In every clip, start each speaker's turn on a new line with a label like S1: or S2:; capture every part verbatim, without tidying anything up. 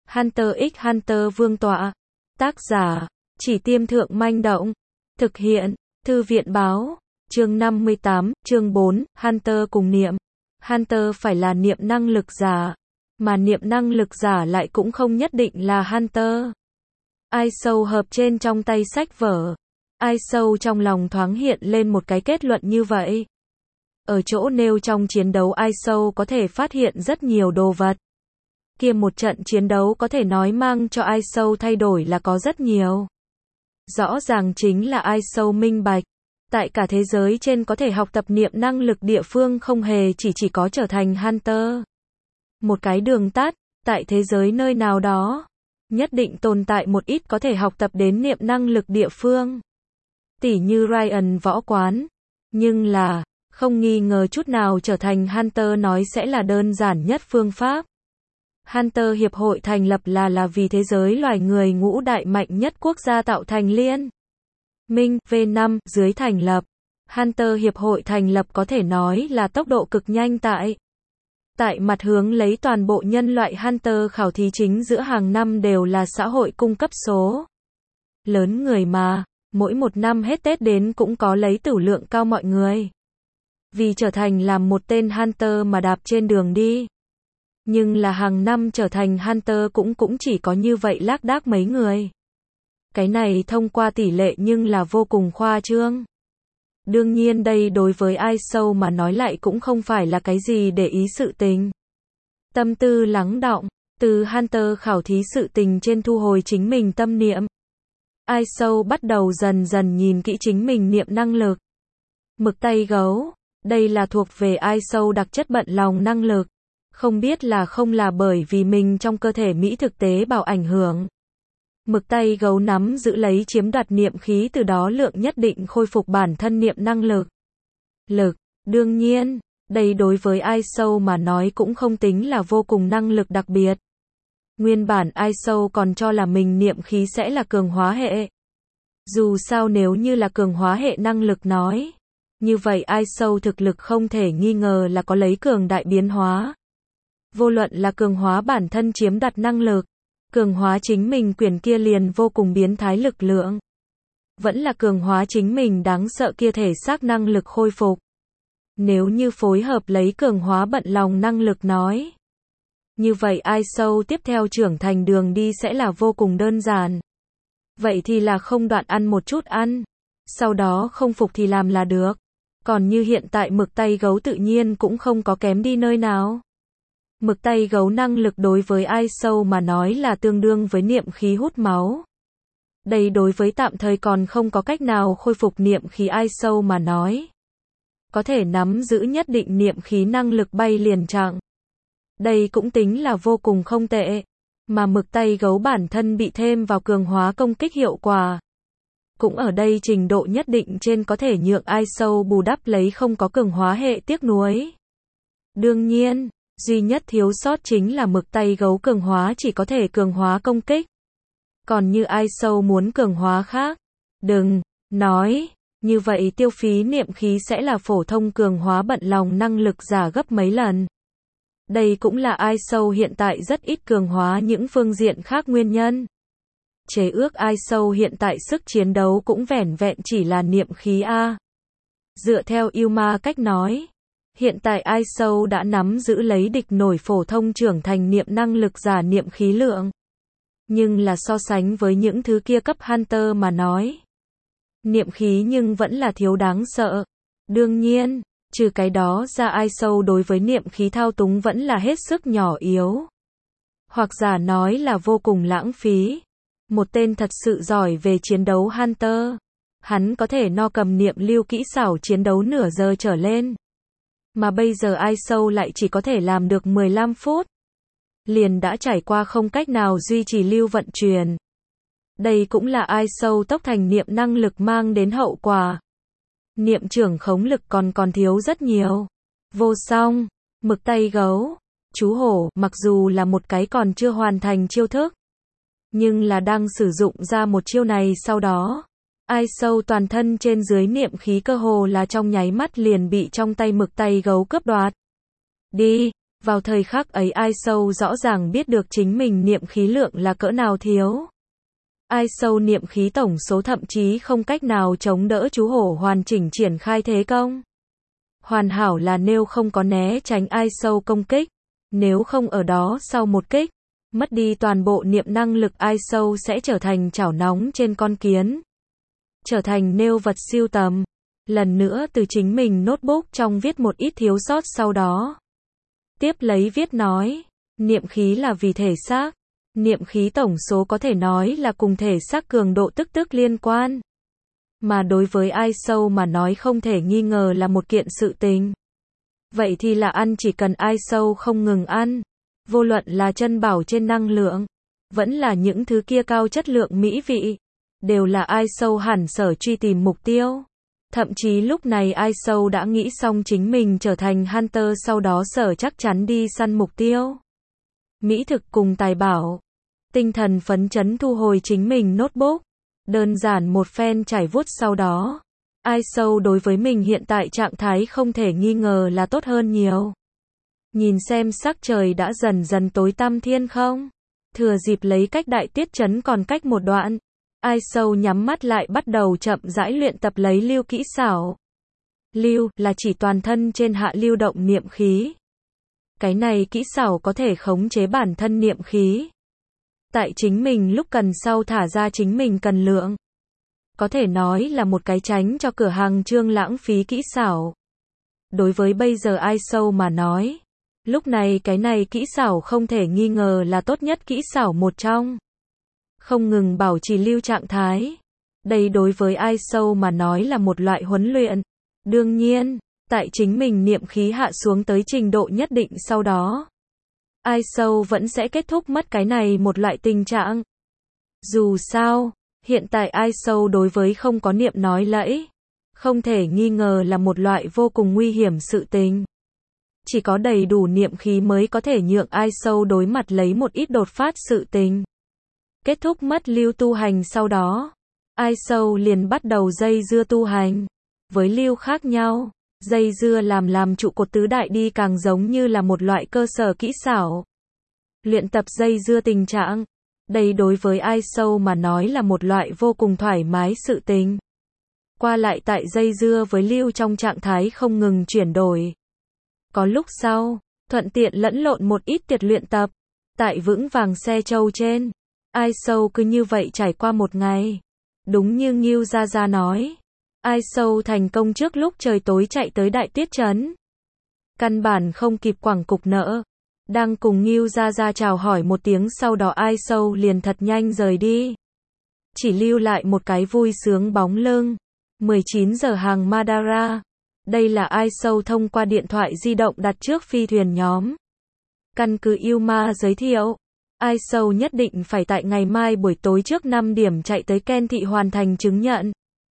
S1: Hunter x Hunter Vương tọa. Tác giả, Chỉ Tiêm Thượng Manh Động. Thực hiện, Thư viện Báo. Chương năm mươi tám, chương bốn, Hunter cùng niệm. Hunter phải là niệm năng lực giả, mà niệm năng lực giả lại cũng không nhất định là Hunter. Ai sâu hợp trên trong tay sách vở. Ai sâu trong lòng thoáng hiện lên một cái kết luận như vậy. Ở chỗ nêu trong chiến đấu Ai sâu có thể phát hiện rất nhiều đồ vật. Kia một trận chiến đấu có thể nói mang cho Ai sâu thay đổi là có rất nhiều. Rõ ràng chính là Ai sâu minh bạch. Tại cả thế giới trên có thể học tập niệm năng lực địa phương không hề chỉ chỉ có trở thành Hunter. Một cái đường tắt, tại thế giới nơi nào đó, nhất định tồn tại một ít có thể học tập đến niệm năng lực địa phương. Tỉ như Ryan võ quán. Nhưng là, không nghi ngờ chút nào trở thành Hunter nói sẽ là đơn giản nhất phương pháp. Hunter Hiệp hội thành lập là là vì thế giới loài người ngũ đại mạnh nhất quốc gia tạo thành liên minh V năm dưới thành lập. Hunter Hiệp hội thành lập có thể nói là tốc độ cực nhanh tại tại mặt hướng lấy toàn bộ nhân loại Hunter khảo thí chính giữa hàng năm đều là xã hội cung cấp số lớn người mà, mỗi một năm hết Tết đến cũng có lấy tửu lượng cao mọi người. Vì trở thành làm một tên Hunter mà đạp trên đường đi. Nhưng là hàng năm trở thành Hunter cũng cũng chỉ có như vậy lác đác mấy người. Cái này thông qua tỷ lệ nhưng là vô cùng khoa trương. Đương nhiên đây đối với Ai sâu mà nói lại cũng không phải là cái gì để ý sự tình. Tâm tư lắng đọng, từ Hunter khảo thí sự tình trên thu hồi chính mình tâm niệm. Ai sâu bắt đầu dần dần nhìn kỹ chính mình niệm năng lực. Mực tay gấu, đây là thuộc về Ai sâu đặc chất bận lòng năng lực. Không biết là không là bởi vì mình trong cơ thể Mỹ thực tế bảo ảnh hưởng. Mực tay gấu nắm giữ lấy chiếm đoạt niệm khí từ đó lượng nhất định khôi phục bản thân niệm năng lực. Lực, đương nhiên, đây đối với Ai sâu mà nói cũng không tính là vô cùng năng lực đặc biệt. Nguyên bản Ai sâu còn cho là mình niệm khí sẽ là cường hóa hệ. Dù sao nếu như là cường hóa hệ năng lực nói, như vậy Ai sâu thực lực không thể nghi ngờ là có lấy cường đại biến hóa. Vô luận là cường hóa bản thân chiếm đoạt năng lực, cường hóa chính mình quyền kia liền vô cùng biến thái lực lượng. Vẫn là cường hóa chính mình đáng sợ kia thể xác năng lực khôi phục. Nếu như phối hợp lấy cường hóa bận lòng năng lực nói. Như vậy Ai sâu tiếp theo trưởng thành đường đi sẽ là vô cùng đơn giản. Vậy thì là không đoạn ăn một chút ăn. Sau đó không phục thì làm là được. Còn như hiện tại mực tay gấu tự nhiên cũng không có kém đi nơi nào. Mực tay gấu năng lực đối với Ai sâu mà nói là tương đương với niệm khí hút máu. Đây đối với tạm thời còn không có cách nào khôi phục niệm khí Ai sâu mà nói. Có thể nắm giữ nhất định niệm khí năng lực bay liền trạng. Đây cũng tính là vô cùng không tệ. Mà mực tay gấu bản thân bị thêm vào cường hóa công kích hiệu quả. Cũng ở đây trình độ nhất định trên có thể nhượng Ai sâu bù đắp lấy không có cường hóa hệ tiếc nuối. Đương nhiên, duy nhất thiếu sót chính là mực tay gấu cường hóa chỉ có thể cường hóa công kích. Còn như Ai sâu muốn cường hóa khác, đừng nói, như vậy tiêu phí niệm khí sẽ là phổ thông cường hóa bận lòng năng lực giả gấp mấy lần. Đây cũng là Ai sâu hiện tại rất ít cường hóa những phương diện khác nguyên nhân. Chế ước Ai sâu hiện tại sức chiến đấu cũng vẻn vẹn chỉ là niệm khí A. Dựa theo Yuma cách nói, hiện tại Ai sâu đã nắm giữ lấy địch nổi phổ thông trưởng thành niệm năng lực giả niệm khí lượng. Nhưng là so sánh với những thứ kia cấp Hunter mà nói. Niệm khí nhưng vẫn là thiếu đáng sợ. Đương nhiên, trừ cái đó ra Ai sâu đối với niệm khí thao túng vẫn là hết sức nhỏ yếu. Hoặc giả nói là vô cùng lãng phí. Một tên thật sự giỏi về chiến đấu Hunter. Hắn có thể no cầm niệm lưu kỹ xảo chiến đấu nửa giờ trở lên. Mà bây giờ Ai sâu lại chỉ có thể làm được mười lăm phút. Liền đã trải qua không cách nào duy trì lưu vận chuyển. Đây cũng là Ai sâu tốc thành niệm năng lực mang đến hậu quả. Niệm trưởng khống lực còn còn thiếu rất nhiều. Vô song, mực tay gấu, chú hổ, mặc dù là một cái còn chưa hoàn thành chiêu thức. Nhưng là đang sử dụng ra một chiêu này sau đó. Ai sâu toàn thân trên dưới niệm khí cơ hồ là trong nháy mắt liền bị trong tay mực tay gấu cướp đoạt. Đi, Vào thời khắc ấy Ai Sâu rõ ràng biết được chính mình niệm khí lượng là cỡ nào thiếu. Ai Sâu niệm khí tổng số thậm chí không cách nào chống đỡ chú hổ hoàn chỉnh triển khai thế công. Hoàn hảo là nếu không có né tránh Ai Sâu công kích, nếu không ở đó sau một kích, mất đi toàn bộ niệm năng lực Ai Sâu sẽ trở thành chảo nóng trên con kiến. Trở thành nêu vật siêu tầm. Lần nữa từ chính mình notebook trong viết một ít thiếu sót sau đó. Tiếp lấy viết nói, niệm khí là vì thể xác. Niệm khí tổng số có thể nói là cùng thể xác cường độ tức tức liên quan. Mà đối với Ai Sâu mà nói không thể nghi ngờ là một kiện sự tình. Vậy thì là ăn chỉ cần Ai Sâu không ngừng ăn. Vô luận là chân bảo trên năng lượng, vẫn là những thứ kia cao chất lượng mỹ vị, đều là Ai Sâu hẳn sở truy tìm mục tiêu. Thậm chí lúc này Ai Sâu đã nghĩ xong chính mình trở thành Hunter sau đó sở chắc chắn đi săn mục tiêu. Mỹ thực cùng tài bảo. Tinh thần phấn chấn thu hồi chính mình notebook. Đơn giản một phen trải vuốt sau đó. Ai Sâu đối với mình hiện tại trạng thái không thể nghi ngờ là tốt hơn nhiều. Nhìn xem sắc trời đã dần dần tối tăm thiên không. Thừa dịp lấy cách đại tiết trấn còn cách một đoạn. Ai Sâu nhắm mắt lại bắt đầu chậm rãi luyện tập lấy lưu kỹ xảo. Lưu là chỉ toàn thân trên hạ lưu động niệm khí. Cái này kỹ xảo có thể khống chế bản thân niệm khí. Tại chính mình lúc cần sau thả ra chính mình cần lượng. Có thể nói là một cái tránh cho cửa hàng trương lãng phí kỹ xảo. Đối với bây giờ Ai Sâu mà nói, lúc này cái này kỹ xảo không thể nghi ngờ là tốt nhất kỹ xảo một trong. Không ngừng bảo trì lưu trạng thái. Đây đối với Ai Sâu mà nói là một loại huấn luyện. Đương nhiên, tại chính mình niệm khí hạ xuống tới trình độ nhất định sau đó, Ai Sâu vẫn sẽ kết thúc mất cái này một loại tình trạng. Dù sao, hiện tại Ai Sâu đối với không có niệm nói lẫy, không thể nghi ngờ là một loại vô cùng nguy hiểm sự tình. Chỉ có đầy đủ niệm khí mới có thể nhượng Ai Sâu đối mặt lấy một ít đột phát sự tình. Kết thúc mất lưu tu hành sau đó, Ai Sâu liền bắt đầu dây dưa tu hành. Với lưu khác nhau, dây dưa làm làm trụ cột tứ đại đi càng giống như là một loại cơ sở kỹ xảo. Luyện tập dây dưa tình trạng, đây đối với Ai Sâu mà nói là một loại vô cùng thoải mái sự tình. Qua lại tại dây dưa với lưu trong trạng thái không ngừng chuyển đổi. Có lúc sau, thuận tiện lẫn lộn một ít tiệt luyện tập. Tại vững vàng xe trâu trên, Ai Sâu cứ như vậy trải qua một ngày. Đúng như Ngưu Gia Gia nói, Ai Sâu thành công trước lúc trời tối chạy tới đại tiết trấn. Căn bản không kịp quẳng cục nợ. Đang cùng Ngưu Gia Gia chào hỏi một tiếng sau đó Ai Sâu liền thật nhanh rời đi. Chỉ lưu lại một cái vui sướng bóng lưng. mười chín giờ hàng Madara. Đây là Ai Sâu thông qua điện thoại di động đặt trước phi thuyền nhóm. Căn cứ Yuma giới thiệu, Ai Sâu nhất định phải tại ngày mai buổi tối trước năm điểm chạy tới Ken thị hoàn thành chứng nhận,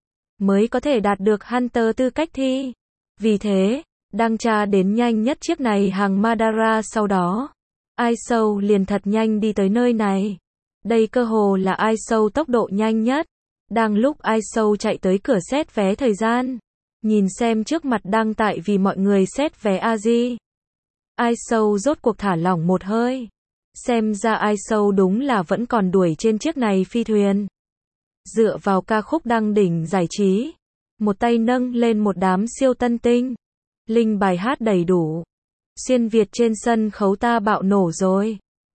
S1: mới có thể đạt được Hunter tư cách thi. Vì thế, đang tra đến nhanh nhất chiếc này hàng Madara sau đó, Ai Sâu liền thật nhanh đi tới nơi này. Đây cơ hồ là Ai Sâu tốc độ nhanh nhất. Đang lúc Ai Sâu chạy tới cửa xét vé thời gian, nhìn xem trước mặt đang tại vì mọi người xét vé Aji. Ai Sâu rốt cuộc thả lỏng một hơi. Xem ra Ai Sâu đúng là vẫn còn đuổi trên chiếc này phi thuyền. Dựa vào ca khúc đăng đỉnh giải trí, một tay nâng lên một đám siêu tân tinh. Linh bài hát đầy đủ. Xuyên Việt trên sân khấu ta bạo nổ rồi.